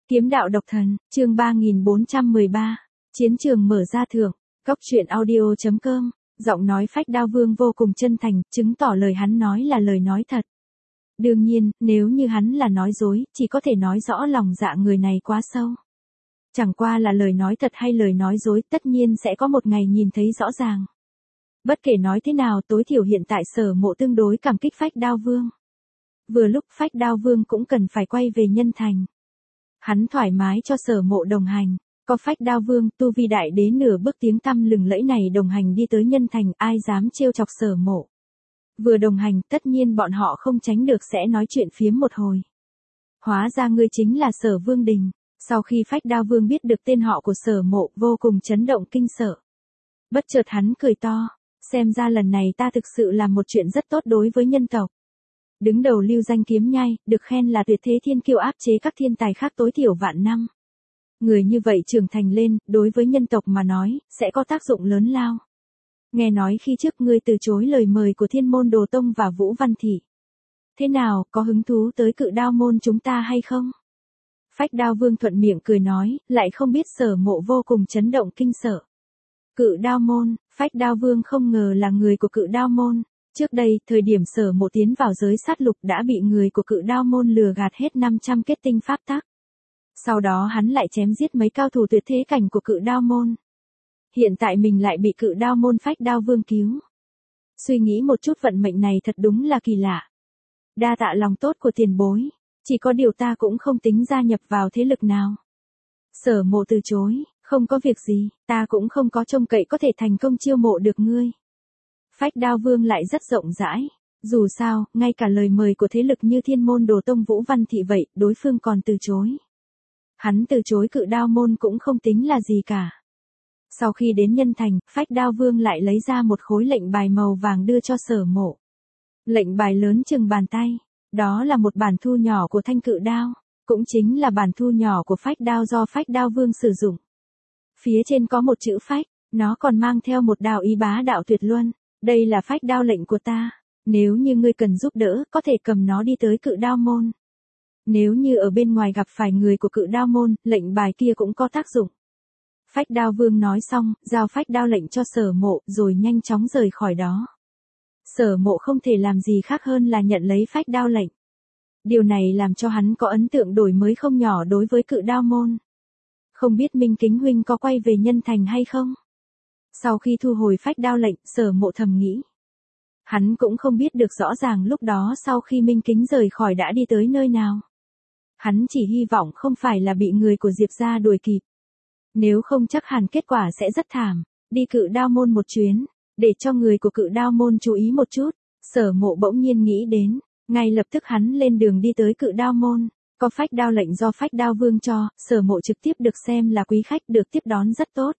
Kiếm đạo độc thần, chương 3413. Chiến trường mở ra thưởng. Cốc truyện audio.com. Giọng nói Phách Đao Vương vô cùng chân thành, chứng tỏ lời hắn nói là lời nói thật. Đương nhiên, nếu như hắn là nói dối, chỉ có thể nói rõ lòng dạ người này quá sâu. Chẳng qua là lời nói thật hay lời nói dối, tất nhiên sẽ có một ngày nhìn thấy rõ ràng. Bất kể nói thế nào, tối thiểu hiện tại Sở Mộ tương đối cảm kích Phách Đao Vương. Vừa lúc Phách Đao Vương cũng cần phải quay về Nhân Thành. Hắn thoải mái cho Sở Mộ đồng hành, có Phách Đao Vương tu vi đại đế nửa bước tiếng tăm lừng lẫy này đồng hành đi tới Nhân Thành, ai dám trêu chọc Sở Mộ. Vừa đồng hành, tất nhiên bọn họ không tránh được sẽ nói chuyện phiếm một hồi. Hóa ra ngươi chính là Sở Vương Đình. Sau khi Phách Đao Vương biết được tên họ của Sở Mộ, vô cùng chấn động kinh sợ. Bất chợt hắn cười to, xem ra lần này ta thực sự làm một chuyện rất tốt đối với nhân tộc. Đứng đầu lưu danh kiếm nhai, được khen là tuyệt thế thiên kiêu áp chế các thiên tài khác tối thiểu vạn năm. Người như vậy trưởng thành lên, đối với nhân tộc mà nói, sẽ có tác dụng lớn lao. Nghe nói khi trước ngươi từ chối lời mời của Thiên Môn Đồ Tông và Vũ Văn Thị. Thế nào, có hứng thú tới Cự Đao môn chúng ta hay không? Phách Đao Vương thuận miệng cười nói, lại không biết Sở Mộ vô cùng chấn động kinh sợ. Cự Đao môn, Phách Đao Vương không ngờ là người của Cự Đao môn. Trước đây, thời điểm Sở Mộ tiến vào giới sát lục đã bị người của Cự Đao môn lừa gạt hết 500 kết tinh pháp tắc. Sau đó hắn lại chém giết mấy cao thủ tuyệt thế cảnh của Cự Đao môn. Hiện tại mình lại bị Cự Đao môn Phách Đao Vương cứu. Suy nghĩ một chút vận mệnh này thật đúng là kỳ lạ. Đa tạ lòng tốt của tiền bối, chỉ có điều ta cũng không tính gia nhập vào thế lực nào. Sở Mộ từ chối, không có việc gì, ta cũng không có trông cậy có thể thành công chiêu mộ được ngươi. Phách Đao Vương lại rất rộng rãi, dù sao, ngay cả lời mời của thế lực như Thiên Môn Đồ Tông Vũ Văn Thị vậy, đối phương còn từ chối. Hắn từ chối Cự Đao môn cũng không tính là gì cả. Sau khi đến Nhân Thành, Phách Đao Vương lại lấy ra một khối lệnh bài màu vàng đưa cho Sở Mộ. Lệnh bài lớn chừng bàn tay, đó là một bản thu nhỏ của thanh cự đao, cũng chính là bản thu nhỏ của Phách Đao do Phách Đao Vương sử dụng. Phía trên có một chữ phách, nó còn mang theo một đạo ý bá đạo tuyệt luân. Đây là Phách Đao lệnh của ta, nếu như ngươi cần giúp đỡ, có thể cầm nó đi tới Cự Đao môn. Nếu như ở bên ngoài gặp phải người của Cự Đao môn, lệnh bài kia cũng có tác dụng. Phách Đao Vương nói xong, giao Phách Đao lệnh cho Sở Mộ, rồi nhanh chóng rời khỏi đó. Sở Mộ không thể làm gì khác hơn là nhận lấy Phách Đao lệnh. Điều này làm cho hắn có ấn tượng đổi mới không nhỏ đối với Cự Đao môn. Không biết Minh Kính huynh có quay về Nhân Thành hay không? Sau khi thu hồi Phách Đao lệnh, Sở Mộ thầm nghĩ. Hắn cũng không biết được rõ ràng lúc đó sau khi Minh Kính rời khỏi đã đi tới nơi nào. Hắn chỉ hy vọng không phải là bị người của Diệp gia đuổi kịp. Nếu không chắc hẳn kết quả sẽ rất thảm. Đi Cự Đao môn một chuyến, để cho người của Cự Đao môn chú ý một chút. Sở Mộ bỗng nhiên nghĩ đến, ngay lập tức hắn lên đường đi tới Cự Đao môn. Có Phách Đao lệnh do Phách Đao Vương cho, Sở Mộ trực tiếp được xem là quý khách, được tiếp đón rất tốt.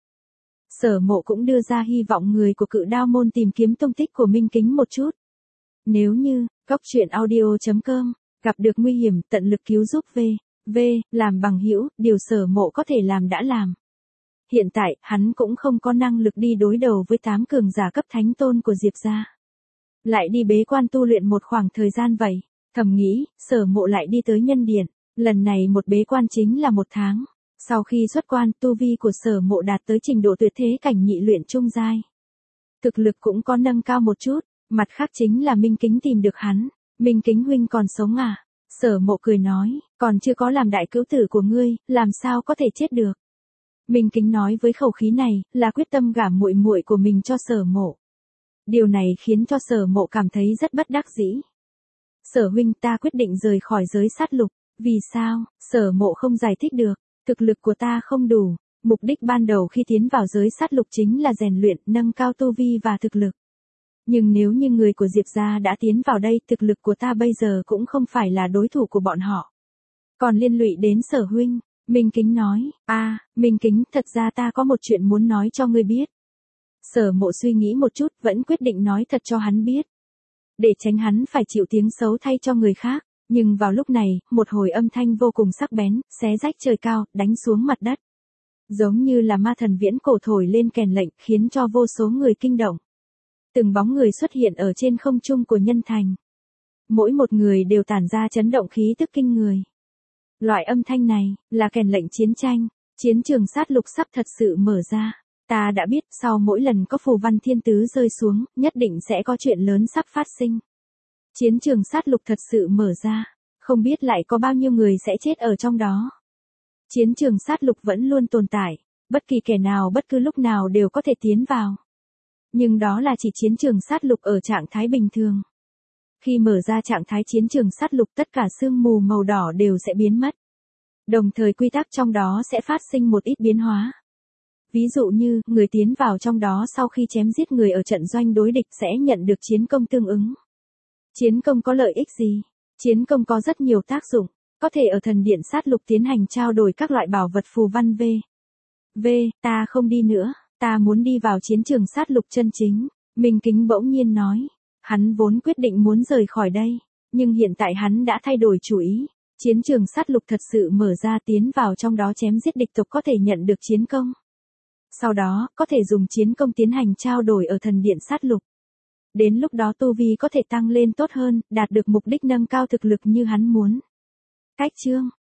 Sở Mộ cũng đưa ra hy vọng người của Cự Đao môn tìm kiếm tung tích của Minh Kính một chút. Nếu như, Cốc truyện audio.com, gặp được nguy hiểm, tận lực cứu giúp làm bằng hữu, điều Sở Mộ có thể làm đã làm. Hiện tại, hắn cũng không có năng lực đi đối đầu với 8 cường giả cấp thánh tôn của Diệp gia. Lại đi bế quan tu luyện một khoảng thời gian vậy, thầm nghĩ, Sở Mộ lại đi tới Nhân Điện, lần này một bế quan chính là 1 tháng. Sau khi xuất quan, tu vi của Sở Mộ đạt tới trình độ tuyệt thế cảnh nhị luyện trung giai. Thực lực cũng có nâng cao một chút, mặt khác chính là Minh Kính tìm được hắn. Minh Kính huynh còn sống à? Sở Mộ cười nói, còn chưa có làm đại cứu tử của ngươi, làm sao có thể chết được. Minh Kính nói với khẩu khí này, là quyết tâm gả muội muội của mình cho Sở Mộ. Điều này khiến cho Sở Mộ cảm thấy rất bất đắc dĩ. Sở huynh, ta quyết định rời khỏi giới sát lục. Vì sao? Sở Mộ không giải thích được. Thực lực của ta không đủ, mục đích ban đầu khi tiến vào giới sát lục chính là rèn luyện, nâng cao tu vi và thực lực. Nhưng nếu như người của Diệp gia đã tiến vào đây, thực lực của ta bây giờ cũng không phải là đối thủ của bọn họ. Còn liên lụy đến Sở huynh, Minh Kính nói, Minh Kính, thật ra ta có một chuyện muốn nói cho ngươi biết. Sở Mộ suy nghĩ một chút, vẫn quyết định nói thật cho hắn biết. Để tránh hắn phải chịu tiếng xấu thay cho người khác. Nhưng vào lúc này, một hồi âm thanh vô cùng sắc bén, xé rách trời cao, đánh xuống mặt đất. Giống như là ma thần viễn cổ thổi lên kèn lệnh, khiến cho vô số người kinh động. Từng bóng người xuất hiện ở trên không trung của Nhân Thành. Mỗi một người đều tản ra chấn động khí tức kinh người. Loại âm thanh này, là kèn lệnh chiến tranh, chiến trường sát lục sắp thật sự mở ra. Ta đã biết sau mỗi lần có phù văn thiên tứ rơi xuống, nhất định sẽ có chuyện lớn sắp phát sinh. Chiến trường sát lục thật sự mở ra, không biết lại có bao nhiêu người sẽ chết ở trong đó. Chiến trường sát lục vẫn luôn tồn tại, bất kỳ kẻ nào bất cứ lúc nào đều có thể tiến vào. Nhưng đó là chỉ chiến trường sát lục ở trạng thái bình thường. Khi mở ra trạng thái chiến trường sát lục, tất cả sương mù màu đỏ đều sẽ biến mất. Đồng thời quy tắc trong đó sẽ phát sinh một ít biến hóa. Ví dụ như, người tiến vào trong đó sau khi chém giết người ở trận doanh đối địch sẽ nhận được chiến công tương ứng. Chiến công có lợi ích gì? Chiến công có rất nhiều tác dụng, có thể ở thần điện sát lục tiến hành trao đổi các loại bảo vật phù văn ta không đi nữa, ta muốn đi vào chiến trường sát lục chân chính. Minh Kính bỗng nhiên nói, hắn vốn quyết định muốn rời khỏi đây, nhưng hiện tại hắn đã thay đổi chủ ý. Chiến trường sát lục thật sự mở ra, tiến vào trong đó chém giết địch tộc có thể nhận được chiến công. Sau đó, có thể dùng chiến công tiến hành trao đổi ở thần điện sát lục. Đến lúc đó tu vi có thể tăng lên tốt hơn, đạt được mục đích nâng cao thực lực như hắn muốn. Cách chương